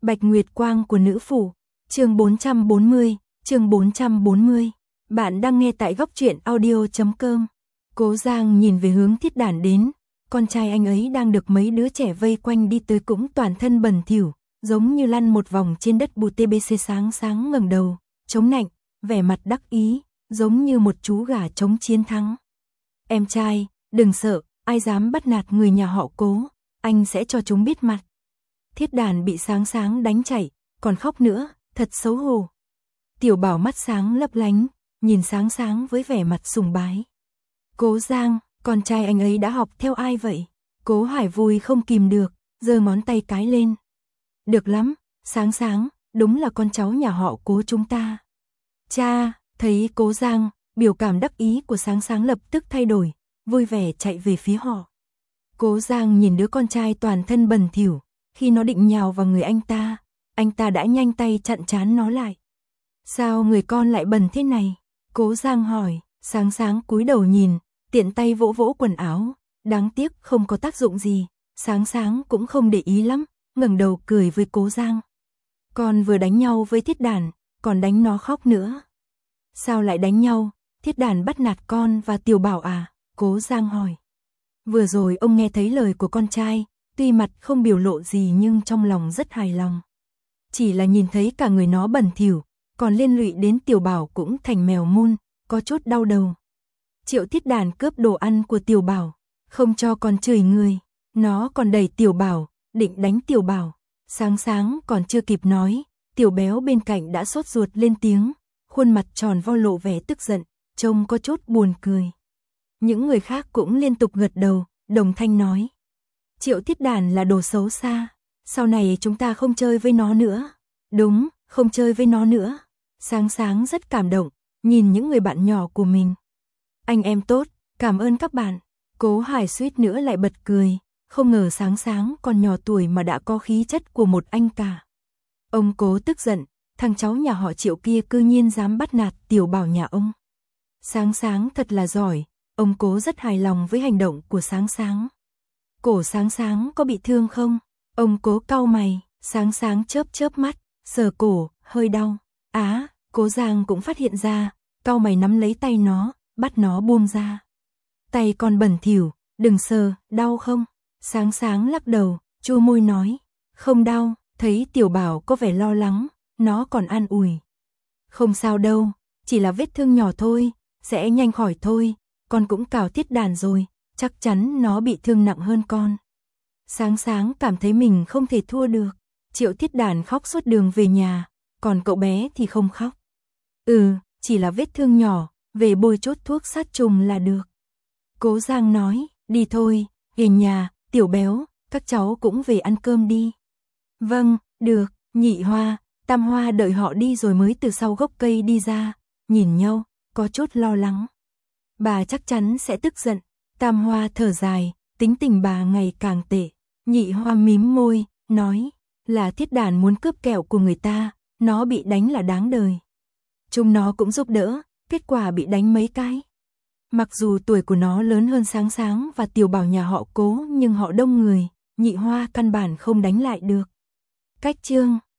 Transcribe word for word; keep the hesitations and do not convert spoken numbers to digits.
Bạch Nguyệt Quang của nữ phủ, chương bốn trăm bốn mươi, chương bốn trăm bốn mươi. Bạn đang nghe tại góc truyện audio chấm com. Cố Giang nhìn về hướng Thiết Đản đến, con trai anh ấy đang được mấy đứa trẻ vây quanh đi tới cũng toàn thân bẩn thỉu, giống như lăn một vòng trên đất bùn tê bê xê sáng sáng ngẩng đầu, chống nạnh, vẻ mặt đắc ý, giống như một chú gà chống chiến thắng. Em trai, đừng sợ, ai dám bắt nạt người nhà họ Cố, anh sẽ cho chúng biết mặt. Thiết Đản bị sáng sáng đánh chạy, còn khóc nữa, thật xấu hổ. Tiểu Bảo mắt sáng lấp lánh, nhìn sáng sáng với vẻ mặt sùng bái. Cố Giang, con trai anh ấy đã học theo ai vậy? Cố Hải vui không kìm được, giơ ngón tay cái lên. Được lắm, sáng sáng, đúng là con cháu nhà họ Cố chúng ta. Cha, thấy Cố Giang, biểu cảm đắc ý của sáng sáng lập tức thay đổi, vui vẻ chạy về phía họ. Cố Giang nhìn đứa con trai toàn thân bẩn thỉu, khi nó định nhào vào người anh ta, anh ta đã nhanh tay chặn trán nó lại. Sao người con lại bẩn thế này? Cố Giang hỏi, sáng sáng cúi đầu nhìn, tiện tay vỗ vỗ quần áo, đáng tiếc không có tác dụng gì, sáng sáng cũng không để ý lắm, ngẩng đầu cười với Cố Giang. Con vừa đánh nhau với Thiết Đản, còn đánh nó khóc nữa. Sao lại đánh nhau? Thiết Đản bắt nạt con và Tiểu Bảo à? Cố Giang hỏi. Vừa rồi ông nghe thấy lời của con trai, tuy mặt không biểu lộ gì nhưng trong lòng rất hài lòng. Chỉ là nhìn thấy cả người nó bẩn thỉu, còn liên lụy đến Tiểu Bảo cũng thành mèo mun, có chút đau đầu. Triệu Thiết Đản cướp đồ ăn của Tiểu Bảo, không cho con chửi người, nó còn đẩy Tiểu Bảo, định đánh Tiểu Bảo. Sáng sáng còn chưa kịp nói, Tiểu Béo bên cạnh đã sốt ruột lên tiếng, khuôn mặt tròn vo lộ vẻ tức giận, trông có chút buồn cười. Những người khác cũng liên tục gật đầu, đồng thanh nói. Triệu Thiết Đản là đồ xấu xa, sau này chúng ta không chơi với nó nữa. Đúng, không chơi với nó nữa. Sáng sáng rất cảm động, nhìn những người bạn nhỏ của mình. Anh em tốt, cảm ơn các bạn. Cố Hải suýt nữa lại bật cười, không ngờ sáng sáng còn nhỏ tuổi mà đã có khí chất của một anh cả. Ông Cố tức giận, thằng cháu nhà họ Triệu kia cư nhiên dám bắt nạt Tiểu Bảo nhà ông. Sáng sáng thật là giỏi, ông Cố rất hài lòng với hành động của sáng sáng. Cổ sáng sáng có bị thương không? Ông Cố cau mày, sáng sáng chớp chớp mắt, sờ cổ, hơi đau. Á, Cố Giang cũng phát hiện ra, cau mày nắm lấy tay nó, bắt nó buông ra. Tay con bẩn thỉu, đừng sờ, đau không? Sáng sáng lắc đầu, chua môi nói, không đau. Thấy Tiểu Bảo có vẻ lo lắng, nó còn an ủi. Không sao đâu, chỉ là vết thương nhỏ thôi, sẽ nhanh khỏi thôi, con cũng cào Thiết Đản rồi, chắc chắn nó bị thương nặng hơn con. Sáng sáng cảm thấy mình không thể thua được, Triệu Thiết Đản khóc suốt đường về nhà, còn cậu bé thì không khóc. Ừ, chỉ là vết thương nhỏ, về bôi chốt thuốc sát trùng là được. Cố Giang nói, đi thôi, về nhà, Tiểu Béo, các cháu cũng về ăn cơm đi. Vâng, được, Nhị Hoa, Tam Hoa đợi họ đi rồi mới từ sau gốc cây đi ra, nhìn nhau, có chút lo lắng. Bà chắc chắn sẽ tức giận. Tam Hoa thở dài, tính tình bà ngày càng tệ. Nhị Hoa mím môi, nói, là Thiết Đản muốn cướp kẹo của người ta, nó bị đánh là đáng đời. Chúng nó cũng giúp đỡ, kết quả bị đánh mấy cái. Mặc dù tuổi của nó lớn hơn sáng sáng và Tiểu Bảo nhà họ Cố nhưng họ đông người, Nhị Hoa căn bản không đánh lại được. Cách chương